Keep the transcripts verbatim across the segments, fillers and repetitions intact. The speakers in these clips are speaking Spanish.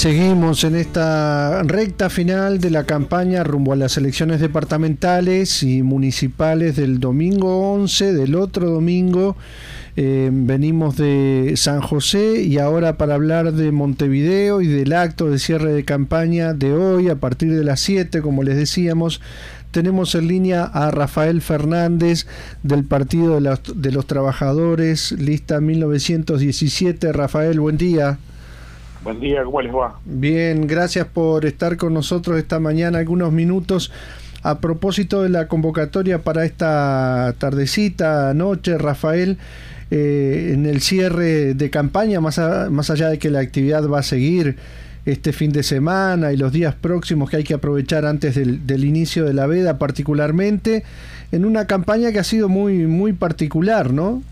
seguimos en esta recta final de la campaña rumbo a las elecciones departamentales y municipales del domingo once, del otro domingo. Eh, venimos de San José y ahora para hablar de Montevideo y del acto de cierre de campaña de hoy a partir de las siete, como les decíamos, tenemos en línea a Rafael Fernández del Partido de los, de los Trabajadores, lista mil novecientos diecisiete. Rafael, buen día. Buen día, ¿cómo les va? Bien, gracias por estar con nosotros esta mañana, algunos minutos. A propósito de la convocatoria para esta tardecita, noche, Rafael, eh, en el cierre de campaña, más, a, más allá de que la actividad va a seguir este fin de semana y los días próximos que hay que aprovechar antes del, del inicio de la veda, particularmente, en una campaña que ha sido muy, muy particular, ¿no?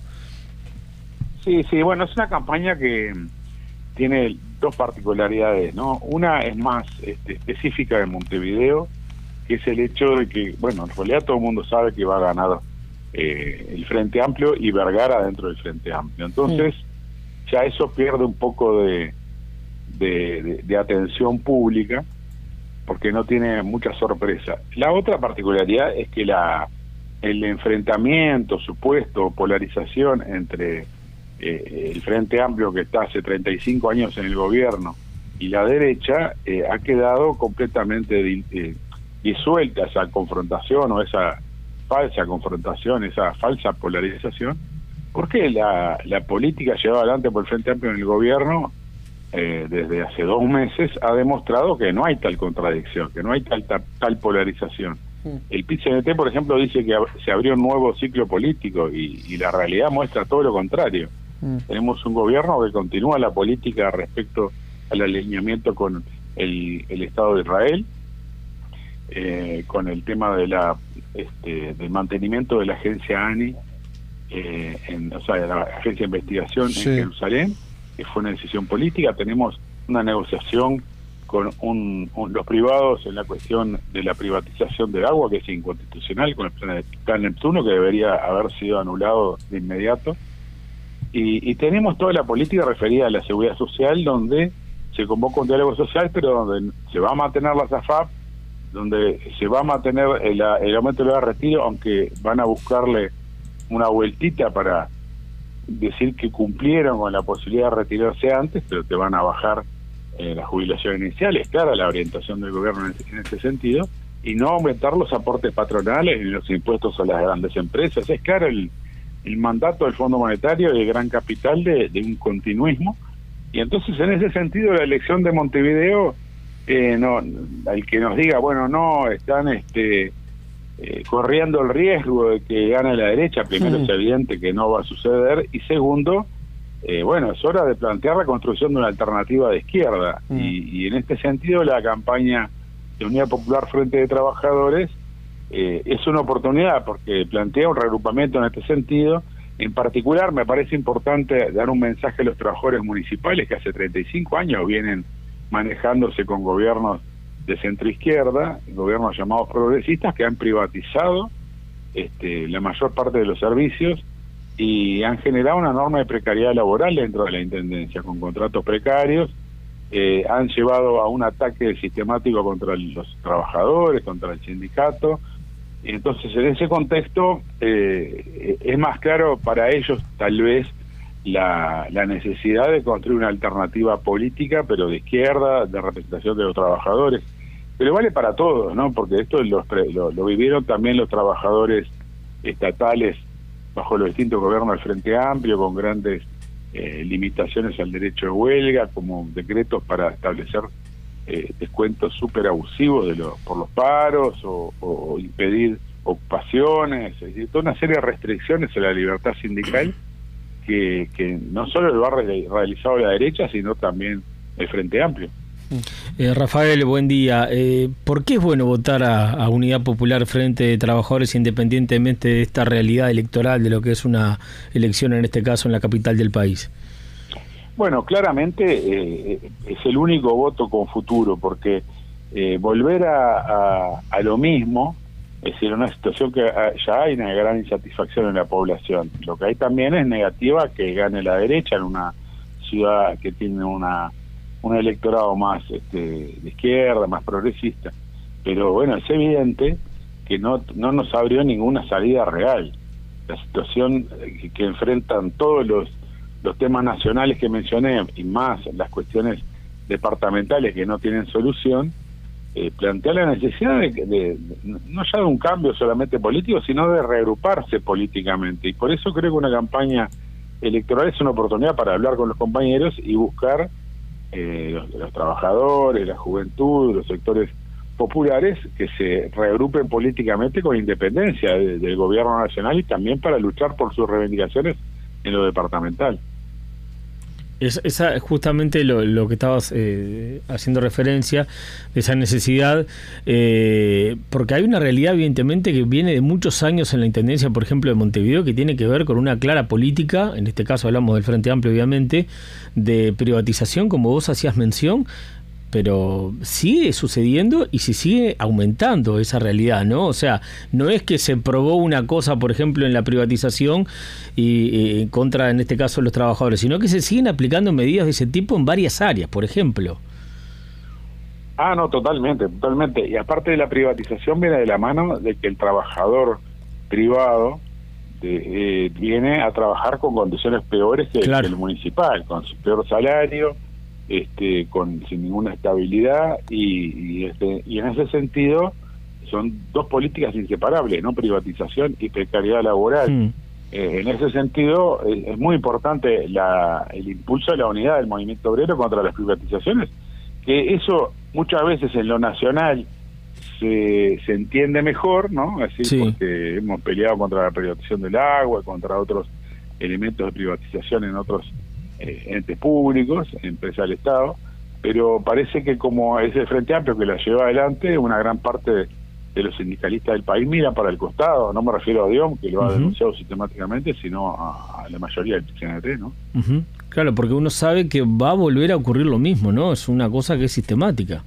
Sí, sí, bueno, es una campaña que tiene dos particularidades, ¿no? Una es más este, específica de Montevideo, que es el hecho de que, bueno, en realidad todo el mundo sabe que va a ganar eh, el Frente Amplio y Vergara dentro del Frente Amplio. Entonces, sí, ya eso pierde un poco de, de, de, de atención pública, porque no tiene mucha sorpresa. La otra particularidad es que la el enfrentamiento, supuesto, polarización entre Eh, el Frente Amplio, que está hace treinta y cinco años en el gobierno, y la derecha, eh, ha quedado completamente eh, disuelta esa confrontación o esa falsa confrontación, esa falsa polarización, porque la, la política llevada adelante por el Frente Amplio en el gobierno eh, desde hace dos meses ha demostrado que no hay tal contradicción, que no hay tal, tal, tal polarización. El P I C N T, por ejemplo, dice que se abrió un nuevo ciclo político y, y la realidad muestra todo lo contrario. Mm. Tenemos un gobierno que continúa la política respecto al alineamiento con el, el Estado de Israel, eh, con el tema de la este, del mantenimiento de la agencia A N I, eh, en, o sea, de la agencia de investigación sí. en Jerusalén, que fue una decisión política. Tenemos una negociación con un, un, los privados en la cuestión de la privatización del agua, que es inconstitucional, con el plan, plan Neptuno, que debería haber sido anulado de inmediato. Y, y tenemos toda la política referida a la seguridad social, donde se convoca un diálogo social, pero donde se va a mantener la SAFAP, donde se va a mantener el, el aumento del retiro, aunque van a buscarle una vueltita para decir que cumplieron con la posibilidad de retirarse antes, pero te van a bajar eh, la jubilación inicial. Es clara la orientación del gobierno en ese, en ese sentido, y no aumentar los aportes patronales ni los impuestos a las grandes empresas. Es claro el el mandato del Fondo Monetario y el Gran Capital de, de un continuismo, y entonces en ese sentido la elección de Montevideo, eh, no, al que nos diga, bueno, no, están este eh, corriendo el riesgo de que gane la derecha, primero sí. Es evidente que no va a suceder, y segundo, eh, bueno, es hora de plantear la construcción de una alternativa de izquierda, sí. y, y en este sentido la campaña de Unidad Popular Frente de Trabajadores Eh, es una oportunidad porque plantea un reagrupamiento en este sentido. En particular me parece importante dar un mensaje a los trabajadores municipales que hace treinta y cinco años vienen manejándose con gobiernos de centro-izquierda, gobiernos llamados progresistas, que han privatizado este, la mayor parte de los servicios y han generado una enorme precariedad laboral dentro de la Intendencia, con contratos precarios. Eh, han llevado a un ataque sistemático contra los trabajadores, contra el sindicato. Entonces, en ese contexto, eh, es más claro para ellos, tal vez, la, la necesidad de construir una alternativa política, pero de izquierda, de representación de los trabajadores. Pero vale para todos, ¿no? Porque esto lo, lo, lo vivieron también los trabajadores estatales bajo los distintos gobiernos del Frente Amplio, con grandes eh, limitaciones al derecho de huelga, como decretos para establecer Eh, descuentos súper abusivos de los, por los paros o, o impedir ocupaciones, es decir, toda una serie de restricciones a la libertad sindical que, que no solo lo ha realizado la derecha, sino también el Frente Amplio. Eh, Rafael, buen día. Eh, ¿Por qué es bueno votar a, a Unidad Popular Frente de Trabajadores independientemente de esta realidad electoral, de lo que es una elección, en este caso en la capital del país? Bueno, claramente eh, es el único voto con futuro, porque eh, volver a, a, a lo mismo, es decir, una situación que ya hay una gran insatisfacción en la población. Lo que hay también es negativa que gane la derecha en una ciudad que tiene una un electorado más este, de izquierda, más progresista. Pero bueno, es evidente que no, no nos abrió ninguna salida real. La situación que, que enfrentan todos los, los temas nacionales que mencioné, y más las cuestiones departamentales que no tienen solución, eh, plantea la necesidad de, de, de, no ya de un cambio solamente político, sino de reagruparse políticamente. Y por eso creo que una campaña electoral es una oportunidad para hablar con los compañeros y buscar eh, los, los trabajadores, la juventud, los sectores populares que se reagrupen políticamente con independencia de, del gobierno nacional y también para luchar por sus reivindicaciones en lo departamental. Es, esa es justamente lo, lo que estabas eh, haciendo referencia, de esa necesidad, eh, porque hay una realidad evidentemente que viene de muchos años en la Intendencia, por ejemplo, de Montevideo, que tiene que ver con una clara política, en este caso hablamos del Frente Amplio obviamente, de privatización, como vos hacías mención, pero sigue sucediendo y se sigue aumentando esa realidad, ¿no? O sea, no es que se probó una cosa, por ejemplo, en la privatización y en contra, en este caso, los trabajadores, sino que se siguen aplicando medidas de ese tipo en varias áreas, por ejemplo. Ah, no, totalmente, totalmente. Y aparte de la privatización viene de la mano de que el trabajador privado de, eh, viene a trabajar con condiciones peores que, claro. que el municipal, con su peor salario, este con sin ninguna estabilidad y, y, este, y en ese sentido son dos políticas inseparables, no privatización y precariedad laboral. Mm. Eh, en ese sentido es, es muy importante la, el impulso de la unidad del movimiento obrero contra las privatizaciones, que eso muchas veces en lo nacional se, se entiende mejor, ¿no? Así sí. Porque hemos peleado contra la privatización del agua, contra otros elementos de privatización en otros eh, entes públicos, empresas del Estado, pero parece que como es el Frente Amplio que la lleva adelante, una gran parte de, de los sindicalistas del país miran para el costado. No me refiero a Diom, que lo ha uh-huh. denunciado sistemáticamente, sino a, a la mayoría del C N T, ¿no? Uh-huh. Claro, porque uno sabe que va a volver a ocurrir lo mismo, ¿no? Es una cosa que es sistemática.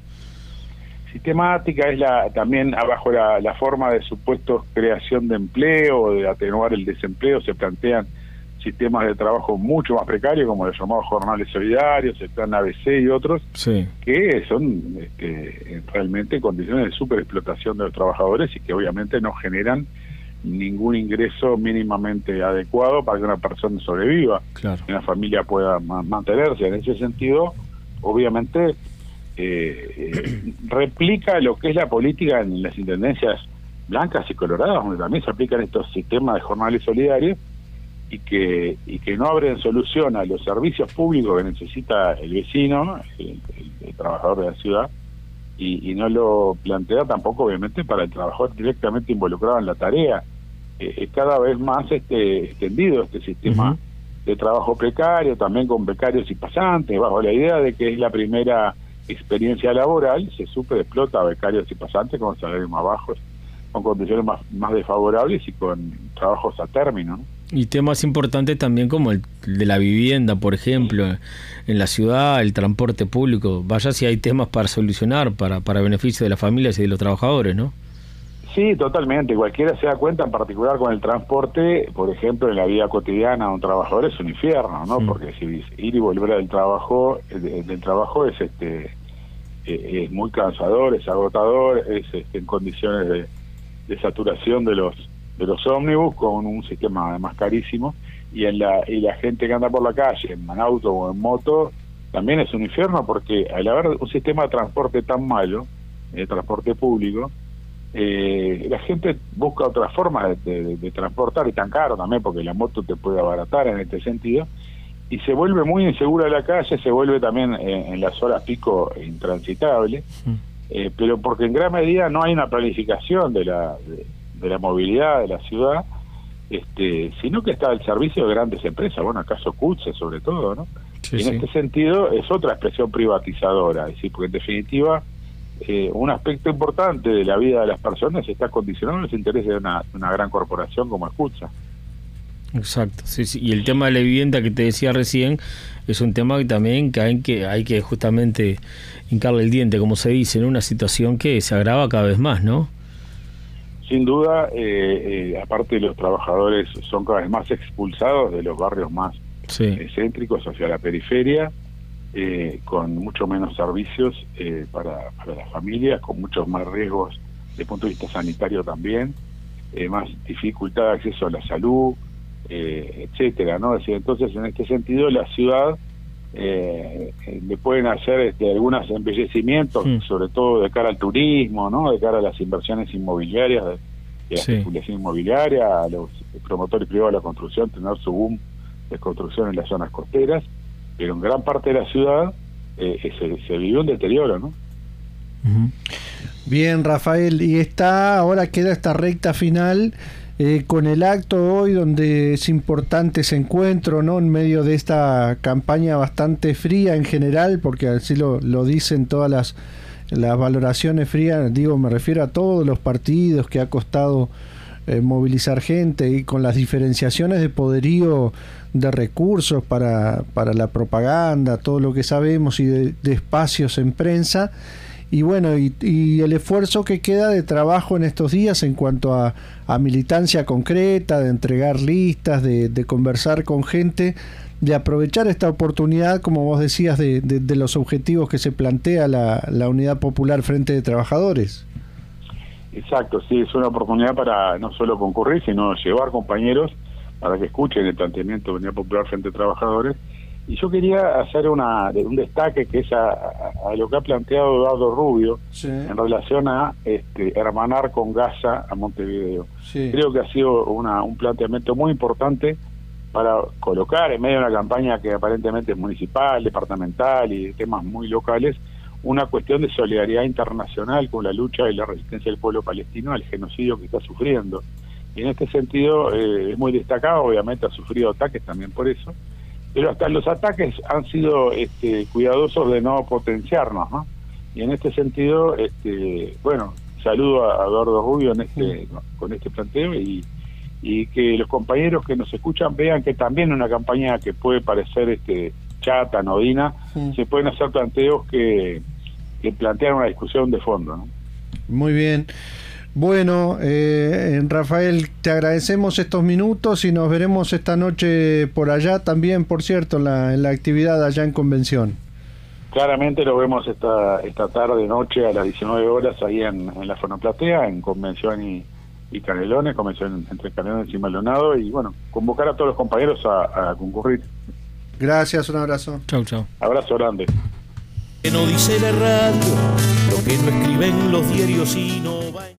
Sistemática es la también abajo la, la forma de supuestos creación de empleo, de atenuar el desempleo, se plantean sistemas de trabajo mucho más precarios, como los llamados jornales solidarios, el plan A B C y otros, sí. que son este, realmente condiciones de superexplotación de los trabajadores y que obviamente no generan ningún ingreso mínimamente adecuado para que una persona sobreviva, claro. que una familia pueda ma- mantenerse. En ese sentido, obviamente, eh, eh, replica lo que es la política en las intendencias blancas y coloradas, donde también se aplican estos sistemas de jornales solidarios, y que y que no abren solución a los servicios públicos que necesita el vecino, el, el, el trabajador de la ciudad, y, y no lo plantea tampoco obviamente para el trabajador directamente involucrado en la tarea. Eh, es cada vez más este extendido este sistema uh-huh. de trabajo precario, también con becarios y pasantes, bajo la idea de que es la primera experiencia laboral, se superexplota a becarios y pasantes con salarios más bajos, con condiciones más, más desfavorables y con trabajos a término, ¿no? Y temas importantes también como el de la vivienda, por ejemplo, en la ciudad, el transporte público. Vaya si hay temas para solucionar, para, para beneficio de las familias y de los trabajadores, ¿no? Sí, totalmente. Cualquiera se da cuenta, en particular con el transporte, por ejemplo, en la vida cotidiana de un trabajador es un infierno, ¿no? Mm. Porque si ir y volver del trabajo, del trabajo es este es muy cansador, es agotador, es este, en condiciones de, de saturación de los de los ómnibus, con un sistema además carísimo, y en la y la gente que anda por la calle en auto o en moto también es un infierno, porque al haber un sistema de transporte tan malo, de transporte público, eh, la gente busca otras formas de, de, de transportar, y tan caro también porque la moto te puede abaratar en este sentido, y se vuelve muy insegura la calle, se vuelve también eh, en las horas pico intransitable, mm. eh, pero porque en gran medida no hay una planificación de la de, de la movilidad de la ciudad, este, sino que está al servicio de grandes empresas, bueno, acaso CUTSE sobre todo, ¿no? Sí, y en sí. este sentido es otra expresión privatizadora, es decir, porque en definitiva eh, un aspecto importante de la vida de las personas está condicionado a los intereses de una, una gran corporación como es CUTSA. Exacto, sí, sí. Y el tema de la vivienda que te decía recién es un tema que también que hay que hay que justamente hincarle el diente, como se dice, en una situación que se agrava cada vez más, ¿no? Sin duda, eh, eh, aparte los trabajadores son cada vez más expulsados de los barrios más sí. eh, céntricos hacia la periferia, eh, con mucho menos servicios eh, para, para las familias, con muchos más riesgos desde el punto de vista sanitario también, eh, más dificultad de acceso a la salud, eh, etcétera, ¿no? Es decir, entonces, en este sentido, la ciudad eh, eh, le pueden hacer este, algunos embellecimientos, sí, sobre todo de cara al turismo, ¿no? De cara a las inversiones inmobiliarias, de, de la sí. especulación inmobiliaria, a los promotores privados de la construcción, tener su boom de construcción en las zonas costeras, pero en gran parte de la ciudad eh, se, se vivió un deterioro, ¿no? Uh-huh. Bien, Rafael, y está ahora queda esta recta final eh, con el acto hoy donde es importante ese encuentro, ¿no? En medio de esta campaña bastante fría en general, porque así lo, lo dicen todas las, las valoraciones frías, digo, me refiero a todos los partidos que ha costado eh, movilizar gente y con las diferenciaciones de poderío de recursos para, para la propaganda, todo lo que sabemos y de, de espacios en prensa. Y bueno, y, y el esfuerzo que queda de trabajo en estos días en cuanto a, a militancia concreta, de entregar listas, de, de conversar con gente, de aprovechar esta oportunidad, como vos decías, de, de, de los objetivos que se plantea la, la Unidad Popular Frente de Trabajadores. Exacto, sí, es una oportunidad para no solo concurrir, sino llevar compañeros para que escuchen el planteamiento de Unidad Popular Frente de Trabajadores. Y yo quería hacer una un destaque que es a, a, a lo que ha planteado Eduardo Rubio, sí, en relación a este, hermanar con Gaza a Montevideo. Sí. Creo que ha sido una, un planteamiento muy importante para colocar en medio de una campaña que aparentemente es municipal, departamental y de temas muy locales, una cuestión de solidaridad internacional con la lucha y la resistencia del pueblo palestino al genocidio que está sufriendo. Y en este sentido eh, es muy destacado, obviamente ha sufrido ataques también por eso, pero hasta los ataques han sido este, cuidadosos de no potenciarnos, ¿no? Y en este sentido, este, bueno, saludo a Eduardo Rubio en este, sí, con este planteo y, y que los compañeros que nos escuchan vean que también una campaña que puede parecer este, chata, anodina, sí, se pueden hacer planteos que, que plantean una discusión de fondo, ¿no? Muy bien. Bueno, eh, Rafael, te agradecemos estos minutos y nos veremos esta noche por allá también, por cierto, en la, en la actividad allá en Convención. Claramente lo vemos esta esta tarde, noche, a las diecinueve horas, ahí en, en la Fonoplatea, en Convención y, y Canelones, Convención entre Canelones y Maldonado, y bueno, convocar a todos los compañeros a, a concurrir. Gracias, un abrazo. Chau, chau. Abrazo grande. Que no dice la radio, lo que no escriben los diarios y no va